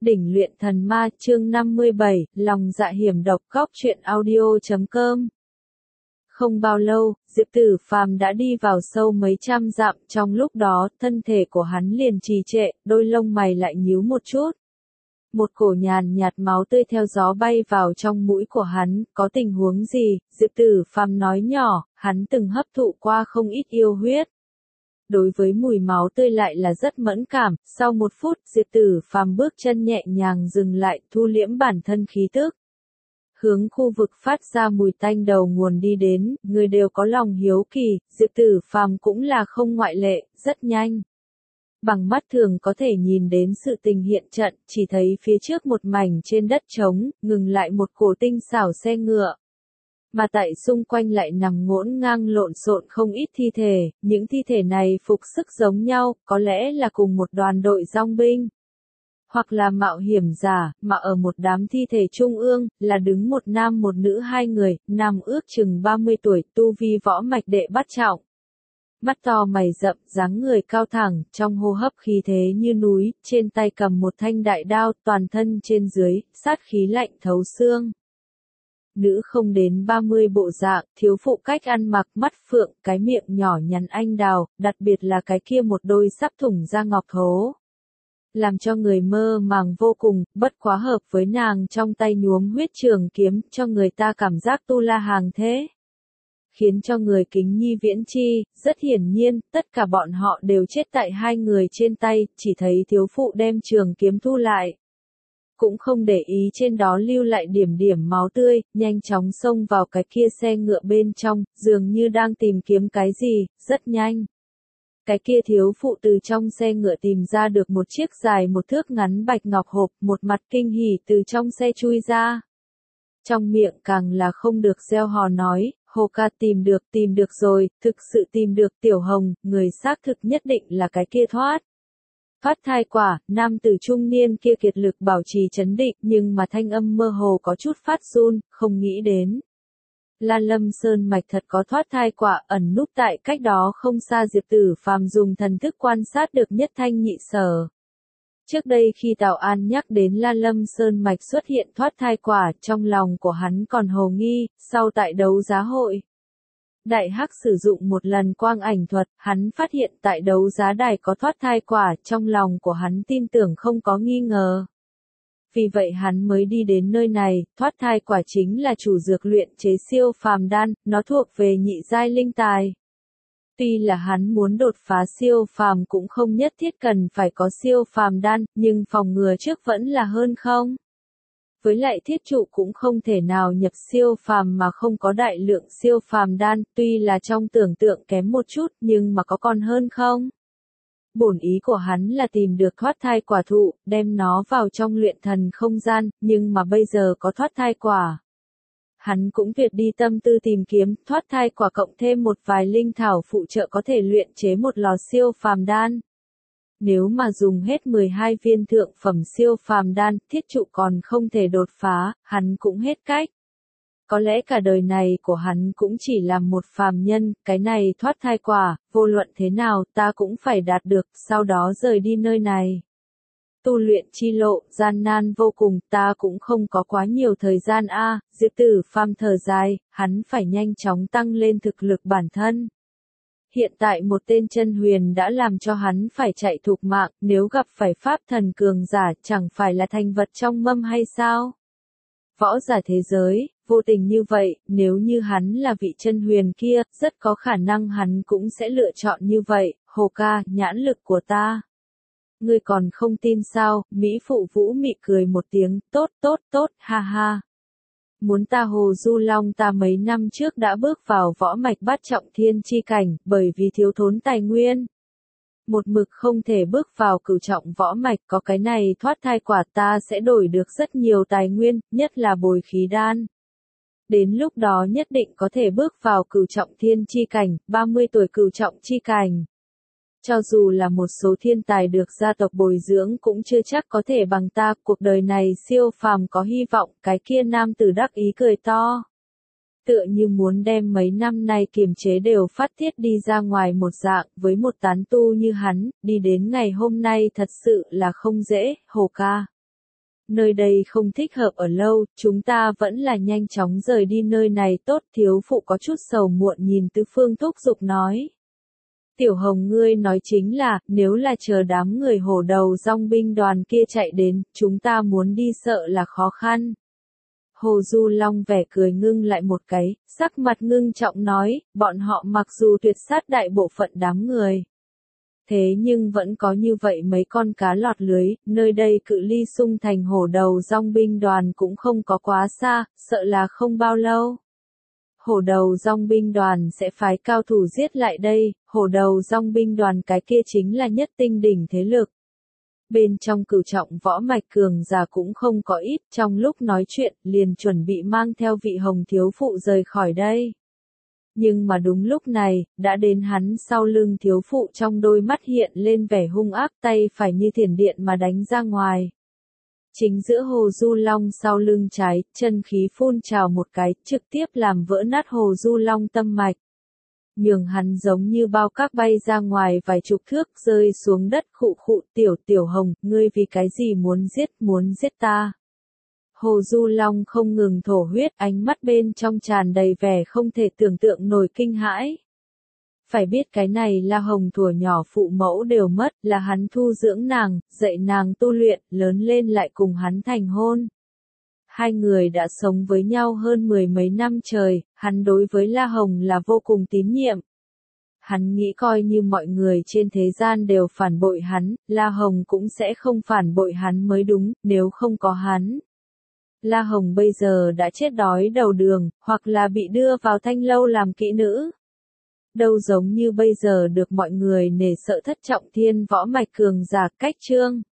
Đỉnh luyện thần ma chương 57, lòng dạ hiểm độc góc truyện audio.com. Không bao lâu, Diệp Tử Phàm đã đi vào sâu mấy trăm dặm, trong lúc đó, thân thể của hắn liền trì trệ, đôi lông mày lại nhíu một chút. Một cổ nhàn nhạt máu tươi theo gió bay vào trong mũi của hắn, có tình huống gì? Diệp Tử Phàm nói nhỏ, hắn từng hấp thụ qua không ít yêu huyết. Đối với mùi máu tươi lại là rất mẫn cảm, sau một phút, Diệp Tử Phàm bước chân nhẹ nhàng dừng lại, thu liễm bản thân khí tức. Hướng khu vực phát ra mùi tanh đầu nguồn đi đến, người đều có lòng hiếu kỳ, Diệp Tử Phàm cũng là không ngoại lệ, rất nhanh. Bằng mắt thường có thể nhìn đến sự tình hiện trận, chỉ thấy phía trước một mảnh trên đất trống, ngừng lại một cổ tinh xảo xe ngựa. Mà tại xung quanh lại nằm ngổn ngang lộn xộn không ít thi thể, những thi thể này phục sức giống nhau, có lẽ là cùng một đoàn đội dong binh. Hoặc là mạo hiểm giả, mà ở một đám thi thể trung ương, là đứng một nam một nữ hai người, nam ước chừng 30 tuổi, tu vi võ mạch đệ bát trọng. Mắt to mày rậm, dáng người cao thẳng, trong hô hấp khí thế như núi, trên tay cầm một thanh đại đao, toàn thân trên dưới, sát khí lạnh thấu xương. Nữ không đến 30 bộ dạng, thiếu phụ cách ăn mặc, mắt phượng, cái miệng nhỏ nhắn anh đào, đặc biệt là cái kia một đôi sắp thủng ra ngọc thố. Làm cho người mơ màng vô cùng, bất quá hợp với nàng trong tay nhuốm huyết trường kiếm, cho người ta cảm giác tu la hàng thế. Khiến cho người kính nhi viễn chi, rất hiển nhiên, tất cả bọn họ đều chết tại hai người trên tay, chỉ thấy thiếu phụ đem trường kiếm thu lại. Cũng không để ý trên đó lưu lại điểm điểm máu tươi, nhanh chóng xông vào cái kia xe ngựa bên trong, dường như đang tìm kiếm cái gì, rất nhanh. Cái kia thiếu phụ từ trong xe ngựa tìm ra được một chiếc dài một thước ngắn bạch ngọc hộp, một mặt kinh hỉ từ trong xe chui ra. Trong miệng càng là không được gieo hò nói, Hồ ca tìm được rồi, thực sự tìm được Tiểu Hồng, người xác thực nhất định là cái kia thoát. Phát thai quả, nam tử trung niên kia kiệt lực bảo trì trấn định nhưng mà thanh âm mơ hồ có chút phát run, không nghĩ đến. Lan Lâm Sơn Mạch thật có thoát thai quả ẩn núp tại cách đó không xa. Diệp Tử Phàm dùng thần thức quan sát được nhất thanh nhị sở. Trước đây khi Tào An nhắc đến Lan Lâm Sơn Mạch xuất hiện thoát thai quả, trong lòng của hắn còn hồ nghi, sau tại đấu giá hội. Đại Hắc sử dụng một lần quang ảnh thuật, hắn phát hiện tại đấu giá đài có thoát thai quả, trong lòng của hắn tin tưởng không có nghi ngờ. Vì vậy hắn mới đi đến nơi này, thoát thai quả chính là chủ dược luyện chế siêu phàm đan, nó thuộc về nhị giai linh tài. Tuy là hắn muốn đột phá siêu phàm cũng không nhất thiết cần phải có siêu phàm đan, nhưng phòng ngừa trước vẫn là hơn không? Với lại thiết trụ cũng không thể nào nhập siêu phàm mà không có đại lượng siêu phàm đan, tuy là trong tưởng tượng kém một chút nhưng mà có còn hơn không? Bổn ý của hắn là tìm được thoát thai quả thụ, đem nó vào trong luyện thần không gian, nhưng mà bây giờ có thoát thai quả. Hắn cũng tuyệt đi tâm tư tìm kiếm thoát thai quả cộng thêm một vài linh thảo phụ trợ có thể luyện chế một lò siêu phàm đan. Nếu mà dùng hết 12 viên thượng phẩm siêu phàm đan, thiết trụ còn không thể đột phá, hắn cũng hết cách. Có lẽ cả đời này của hắn cũng chỉ là một phàm nhân, cái này thoát thai quả, vô luận thế nào ta cũng phải đạt được, sau đó rời đi nơi này. Tu luyện chi lộ, gian nan vô cùng, ta cũng không có quá nhiều thời gian Diệp Tử Phàm thở dài, hắn phải nhanh chóng tăng lên thực lực bản thân. Hiện tại một tên chân huyền đã làm cho hắn phải chạy thục mạng, nếu gặp phải pháp thần cường giả chẳng phải là thành vật trong mâm hay sao? Võ giả thế giới, vô tình như vậy, nếu như hắn là vị chân huyền kia, rất có khả năng hắn cũng sẽ lựa chọn như vậy. Hồ ca, nhãn lực của ta. Ngươi còn không tin sao? Mỹ phụ Vũ Mị cười một tiếng, tốt, ha ha. Muốn ta Hồ Du Long ta mấy năm trước đã bước vào võ mạch bát trọng thiên chi cảnh, bởi vì thiếu thốn tài nguyên. Một mực không thể bước vào cửu trọng võ mạch, có cái này thoát thai quả ta sẽ đổi được rất nhiều tài nguyên, nhất là bồi khí đan. Đến lúc đó nhất định có thể bước vào cửu trọng thiên chi cảnh, 30 tuổi cửu trọng chi cảnh. Cho dù là một số thiên tài được gia tộc bồi dưỡng cũng chưa chắc có thể bằng ta, cuộc đời này siêu phàm có hy vọng, cái kia nam tử đắc ý cười to. Tựa như muốn đem mấy năm nay kiềm chế đều phát tiết đi ra ngoài một dạng, với một tán tu như hắn, đi đến ngày hôm nay thật sự là không dễ, Hồ ca. nơi đây không thích hợp ở lâu, chúng ta vẫn là nhanh chóng rời đi nơi này tốt. Thiếu phụ có chút sầu muộn nhìn tứ phương thúc giục nói. Tiểu Hồng ngươi nói chính là, nếu là chờ đám người hổ đầu dòng binh đoàn kia chạy đến, chúng ta muốn đi sợ là khó khăn. Hồ Du Long vẻ cười ngưng lại một cái, sắc mặt ngưng trọng nói, bọn họ mặc dù tuyệt sát đại bộ phận đám người. Thế nhưng vẫn có như vậy mấy con cá lọt lưới, nơi đây cự ly Sung Thành hổ đầu dòng binh đoàn cũng không có quá xa, sợ là không bao lâu. Hổ đầu dòng binh đoàn sẽ phái cao thủ giết lại đây, hổ đầu dòng binh đoàn cái kia chính là nhất tinh đỉnh thế lực. Bên trong cửu trọng võ mạch cường giả cũng không có ít, trong lúc nói chuyện, liền chuẩn bị mang theo vị Hồng thiếu phụ rời khỏi đây. Nhưng mà đúng lúc này, đã đến hắn sau lưng thiếu phụ trong đôi mắt hiện lên vẻ hung ác, tay phải như thiểm điện mà đánh ra ngoài. Chính giữa Hồ Du Long sau lưng trái, chân khí phun trào một cái, trực tiếp làm vỡ nát Hồ Du Long tâm mạch. Nhường hắn giống như bao cát bay ra ngoài vài chục thước rơi xuống đất khụ khụ. Tiểu Hồng, ngươi vì cái gì muốn giết ta. Hồ Du Long không ngừng thổ huyết, ánh mắt bên trong tràn đầy vẻ không thể tưởng tượng nổi kinh hãi. Phải biết cái này La Hồng thuở nhỏ phụ mẫu đều mất, là hắn thu dưỡng nàng, dạy nàng tu luyện, lớn lên lại cùng hắn thành hôn. Hai người đã sống với nhau hơn 10 mấy năm trời, hắn đối với La Hồng là vô cùng tín nhiệm. Hắn nghĩ coi như mọi người trên thế gian đều phản bội hắn, La Hồng cũng sẽ không phản bội hắn mới đúng, nếu không có hắn. La Hồng bây giờ đã chết đói đầu đường, hoặc là bị đưa vào thanh lâu làm kỹ nữ. Đâu giống như bây giờ được mọi người nể sợ thất trọng thiên võ mạch cường giả cách chương.